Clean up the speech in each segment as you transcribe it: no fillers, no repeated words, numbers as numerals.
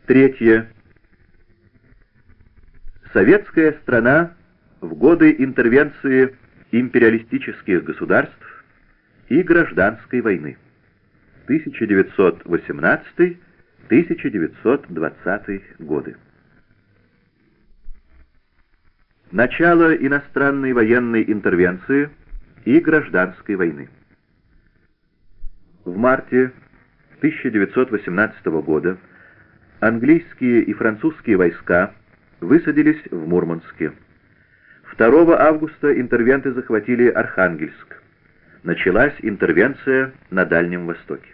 Третье. Советская страна в годы интервенции империалистических государств и гражданской войны. 1918-1920 годы. Начало иностранной военной интервенции и гражданской войны. В марте 1918 года английские и французские войска высадились в Мурманске. 2 августа интервенты захватили Архангельск. Началась интервенция на Дальнем Востоке.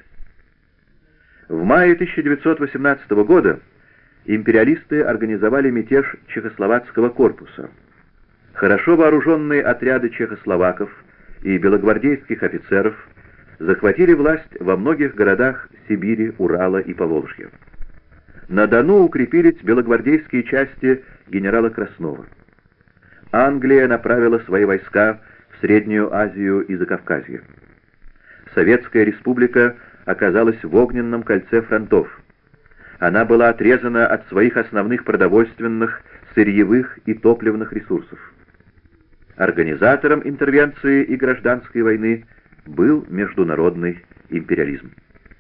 В мае 1918 года империалисты организовали мятеж Чехословацкого корпуса. Хорошо вооруженные отряды чехословаков и белогвардейских офицеров захватили власть во многих городах Сибири, Урала и Поволжья. На Дону укрепились белогвардейские части генерала Краснова. Англия направила свои войска в Среднюю Азию и Закавказье. Советская республика оказалась в огненном кольце фронтов. Она была отрезана от своих основных продовольственных, сырьевых и топливных ресурсов. Организатором интервенции и гражданской войны был международный империализм.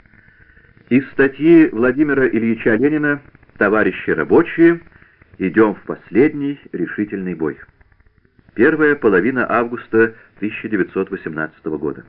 Из статьи Владимира Ильича Ленина «Товарищи рабочие. Идем в последний решительный бой». Первая половина августа 1918 года.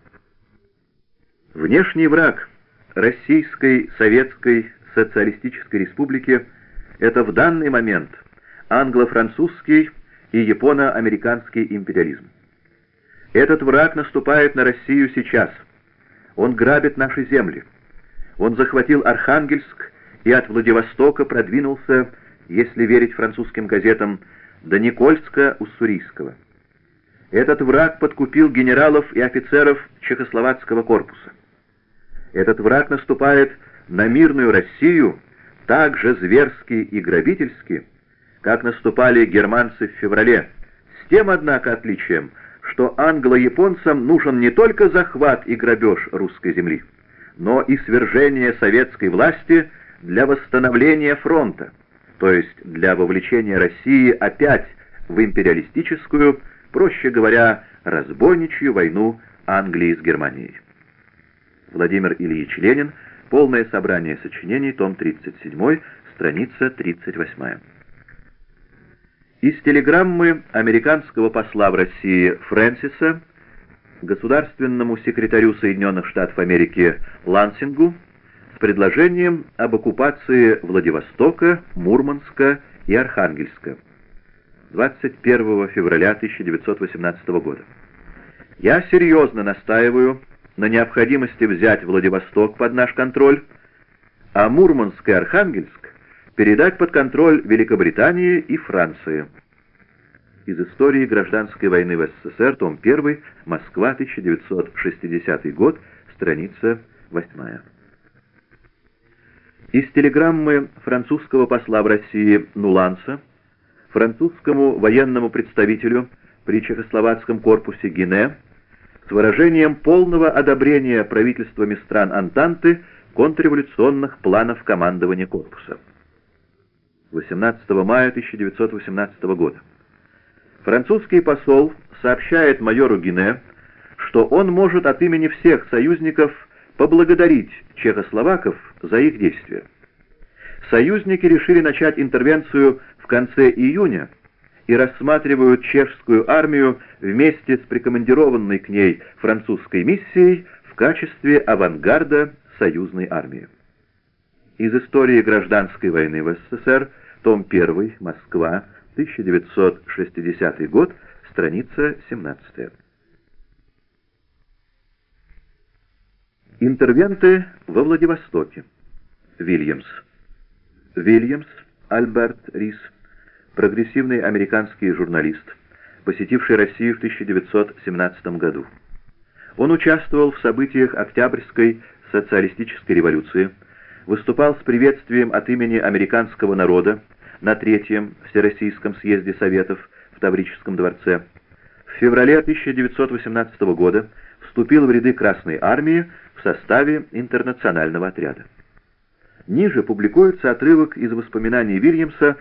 Внешний враг Российской Советской Социалистической Республики — это в данный момент англо-французский и японо-американский империализм. Этот враг наступает на Россию сейчас. Он грабит наши земли. Он захватил Архангельск и от Владивостока продвинулся, если верить французским газетам, до Никольска-Уссурийского. Этот враг подкупил генералов и офицеров Чехословацкого корпуса. Этот враг наступает на мирную Россию так же зверски и грабительски, как наступали германцы в феврале, с тем, однако, отличием, что англо-японцам нужен не только захват и грабеж русской земли, но и свержение советской власти для восстановления фронта, то есть для вовлечения России опять в империалистическую, проще говоря, разбойничью войну Англии с Германией. Владимир Ильич Ленин. Полное собрание сочинений, том 37, страница 38. Из телеграммы американского посла в России Фрэнсиса государственному секретарю Соединенных Штатов Америки Лансингу с предложением об оккупации Владивостока, Мурманска и Архангельска 21 февраля 1918 года. Я серьезно настаиваю на необходимости взять Владивосток под наш контроль, а Мурманск и Архангельск передать под контроль Великобритании и Франции. Из истории гражданской войны в СССР, том 1, Москва, 1960 год, страница 8. Из телеграммы французского посла в России Нуланса французскому военному представителю при Чехословацком корпусе Гине с выражением полного одобрения правительствами стран Антанты контрреволюционных планов командования корпуса. 18 мая 1918 года. Французский посол сообщает майору Гине, что он может от имени всех союзников поблагодарить чехословаков за их действия. Союзники решили начать интервенцию в конце июня и рассматривают чешскую армию вместе с прикомандированной к ней французской миссией в качестве авангарда союзной армии. Из истории гражданской войны в СССР, том 1, Москва, 1960 год, страница 17. Интервенты во Владивостоке. Вильямс. Вильямс Альберт Рис, прогрессивный американский журналист, посетивший Россию в 1917 году. Он участвовал в событиях Октябрьской социалистической революции, выступал с приветствием от имени американского народа на Третьем Всероссийском съезде Советов в Таврическом дворце. В феврале 1918 года вступил в ряды Красной армии в составе интернационального отряда. Ниже публикуется отрывок из воспоминаний Вильямса